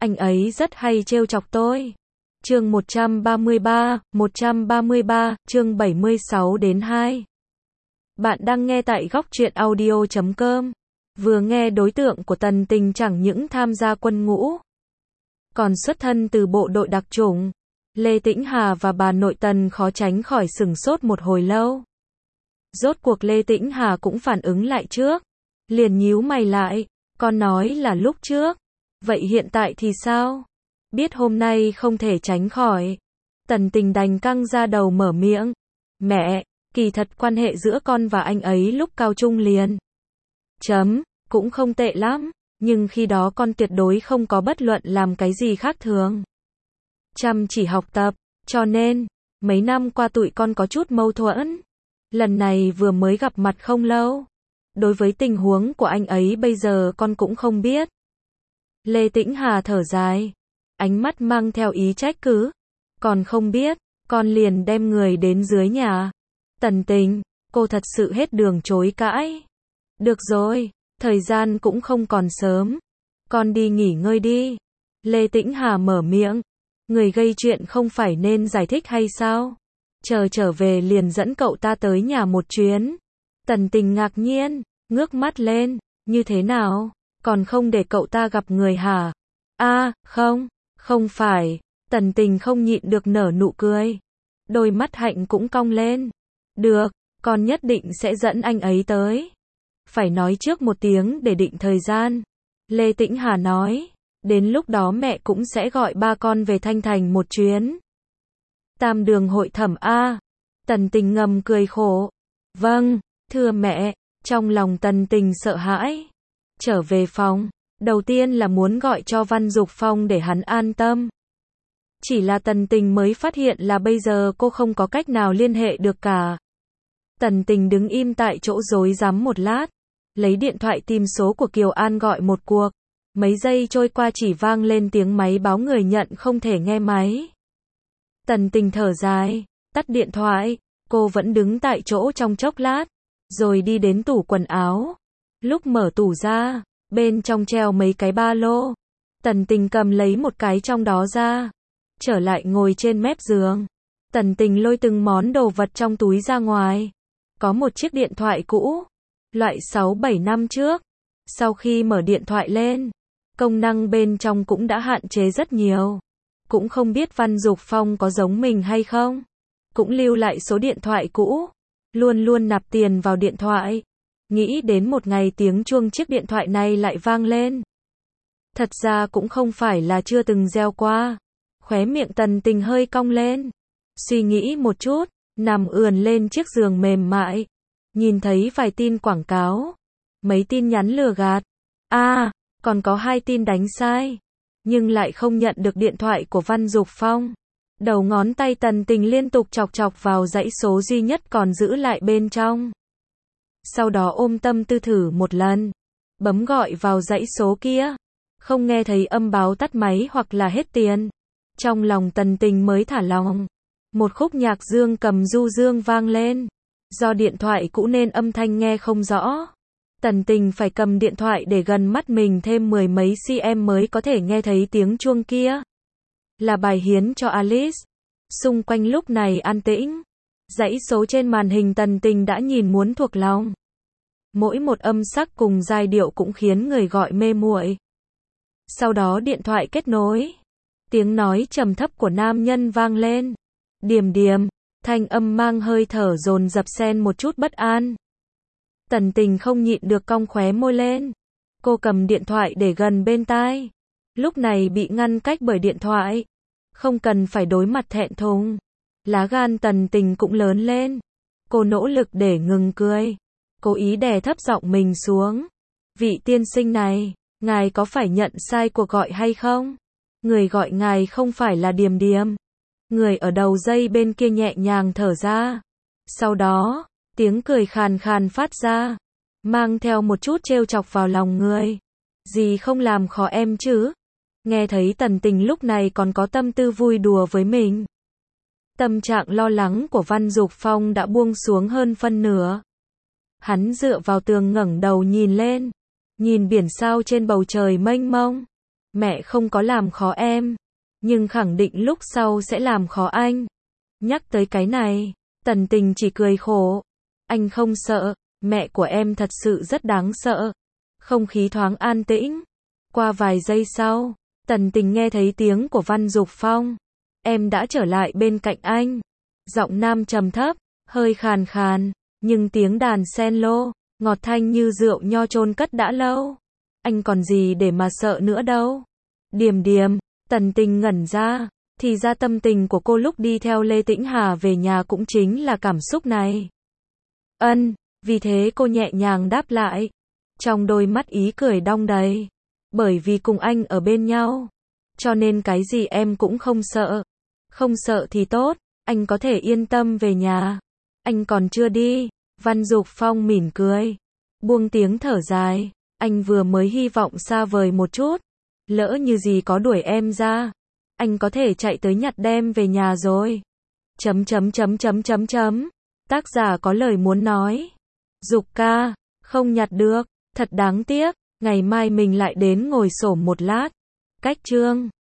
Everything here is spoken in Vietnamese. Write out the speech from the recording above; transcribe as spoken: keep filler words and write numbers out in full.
Anh ấy rất hay trêu chọc tôi. Chương một trăm ba mươi ba, một trăm ba mươi ba, chương bảy mươi sáu đến hai. Bạn đang nghe tại góc truyện audio chấm com. Vừa nghe đối tượng của Tần Tình chẳng những tham gia quân ngũ, còn xuất thân từ bộ đội đặc chủng. Lê Tĩnh Hà và bà nội Tần khó tránh khỏi sửng sốt một hồi lâu. Rốt cuộc Lê Tĩnh Hà cũng phản ứng lại trước. Liền nhíu mày lại, con nói là lúc trước. Vậy hiện tại thì sao? Biết hôm nay không thể tránh khỏi. Tần Tình đành căng ra đầu mở miệng. Mẹ, kỳ thật quan hệ giữa con và anh ấy lúc cao trung liền. Chấm, cũng không tệ lắm, nhưng khi đó con tuyệt đối không có bất luận làm cái gì khác thường. Chăm chỉ học tập, cho nên, mấy năm qua tụi con có chút mâu thuẫn. Lần này vừa mới gặp mặt không lâu. Đối với tình huống của anh ấy bây giờ con cũng không biết. Lê Tĩnh Hà thở dài, ánh mắt mang theo ý trách cứ. Còn không biết, con liền đem người đến dưới nhà. Tần Tình, cô thật sự hết đường chối cãi. Được rồi, thời gian cũng không còn sớm. Con đi nghỉ ngơi đi. Lê Tĩnh Hà mở miệng. Người gây chuyện không phải nên giải thích hay sao? Chờ trở về liền dẫn cậu ta tới nhà một chuyến. Tần Tình ngạc nhiên, ngước mắt lên. Như thế nào? Còn không để cậu ta gặp người hả? A, không, không phải. Tần Tình không nhịn được nở nụ cười. Đôi mắt hạnh cũng cong lên. Được, con nhất định sẽ dẫn anh ấy tới. Phải nói trước một tiếng để định thời gian. Lê Tĩnh Hà nói. Đến lúc đó mẹ cũng sẽ gọi ba con về Thanh Thành một chuyến. Tam đường hội thẩm A. Tần Tình ngầm cười khổ. Vâng, thưa mẹ. Trong lòng Tần Tình sợ hãi. Trở về phòng, đầu tiên là muốn gọi cho Văn Dục Phong để hắn an tâm. Chỉ là Tần Tình mới phát hiện là bây giờ cô không có cách nào liên hệ được cả. Tần Tình đứng im tại chỗ rối rắm một lát, lấy điện thoại tìm số của Kiều An gọi một cuộc. Mấy giây trôi qua chỉ vang lên tiếng máy báo người nhận không thể nghe máy. Tần Tình thở dài, tắt điện thoại, cô vẫn đứng tại chỗ trong chốc lát, rồi đi đến tủ quần áo. Lúc mở tủ ra, bên trong treo mấy cái ba lô. Tần Tình cầm lấy một cái trong đó ra, trở lại ngồi trên mép giường. Tần Tình lôi từng món đồ vật trong túi ra ngoài. Có một chiếc điện thoại cũ, loại sáu bảy năm trước. Sau khi mở điện thoại lên, công năng bên trong cũng đã hạn chế rất nhiều. Cũng không biết Văn Dục Phong có giống mình hay không. Cũng lưu lại số điện thoại cũ, luôn luôn nạp tiền vào điện thoại. Nghĩ đến một ngày tiếng chuông chiếc điện thoại này lại vang lên. Thật ra cũng không phải là chưa từng gieo qua. Khóe miệng Tần Tình hơi cong lên. Suy nghĩ một chút, nằm ườn lên chiếc giường mềm mại. Nhìn thấy vài tin quảng cáo. Mấy tin nhắn lừa gạt. À, còn có hai tin đánh sai. Nhưng lại không nhận được điện thoại của Văn Dục Phong. Đầu ngón tay Tần Tình liên tục chọc chọc vào dãy số duy nhất còn giữ lại bên trong. Sau đó ôm tâm tư thử một lần. Bấm gọi vào dãy số kia. Không nghe thấy âm báo tắt máy hoặc là hết tiền. Trong lòng Tần Tình mới thả lòng. Một khúc nhạc dương cầm du dương vang lên. Do điện thoại cũ nên âm thanh nghe không rõ. Tần Tình phải cầm điện thoại để gần mắt mình thêm mười mấy cm mới có thể nghe thấy tiếng chuông kia. Là bài hiến cho Alice. Xung quanh lúc này an tĩnh. Dãy số trên màn hình Tần Tình đã nhìn muốn thuộc lòng. Mỗi một âm sắc cùng giai điệu cũng khiến người gọi mê muội. Sau đó điện thoại kết nối. Tiếng nói trầm thấp của nam nhân vang lên. Điềm điềm, thanh âm mang hơi thở dồn dập xen một chút bất an. Tần Tình không nhịn được cong khóe môi lên. Cô cầm điện thoại để gần bên tai. Lúc này bị ngăn cách bởi điện thoại. Không cần phải đối mặt thẹn thùng. Lá gan Tần Tình cũng lớn lên. Cô nỗ lực để ngừng cười. Cố ý đè thấp giọng mình xuống. Vị tiên sinh này, ngài có phải nhận sai cuộc gọi hay không? Người gọi ngài không phải là Điềm Điềm. Người ở đầu dây bên kia nhẹ nhàng thở ra. Sau đó, tiếng cười khàn khàn phát ra. Mang theo một chút trêu chọc vào lòng người. Gì không làm khó em chứ? Nghe thấy Tần Tình lúc này còn có tâm tư vui đùa với mình. Tâm trạng lo lắng của Văn Dục Phong đã buông xuống hơn phân nửa. Hắn dựa vào tường ngẩng đầu nhìn lên. Nhìn biển sao trên bầu trời mênh mông. Mẹ không có làm khó em, nhưng khẳng định lúc sau sẽ làm khó anh. Nhắc tới cái này, Tần Tình chỉ cười khổ. Anh không sợ, mẹ của em thật sự rất đáng sợ. Không khí thoáng an tĩnh. Qua vài giây sau, Tần Tình nghe thấy tiếng của Văn Dục Phong. Em đã trở lại bên cạnh anh. Giọng nam trầm thấp, hơi khàn khàn, nhưng tiếng đàn cello, ngọt thanh như rượu nho chôn cất đã lâu. Anh còn gì để mà sợ nữa đâu. Điềm điềm, Tần Tình ngẩn ra, thì ra tâm tình của cô lúc đi theo Lê Tĩnh Hà về nhà cũng chính là cảm xúc này. Ân, vì thế cô nhẹ nhàng đáp lại. Trong đôi mắt ý cười đong đầy. Bởi vì cùng anh ở bên nhau, cho nên cái gì em cũng không sợ. Không sợ thì tốt, anh có thể yên tâm về nhà. Anh còn chưa đi. Văn Dục Phong mỉm cười, buông tiếng thở dài. Anh vừa mới hy vọng xa vời một chút. Lỡ như gì có đuổi em ra, anh có thể chạy tới nhặt đem về nhà rồi. Chấm chấm chấm chấm chấm chấm. Tác giả có lời muốn nói. Dục ca, không nhặt được, thật đáng tiếc. Ngày mai mình lại đến ngồi xổm một lát. Cách chương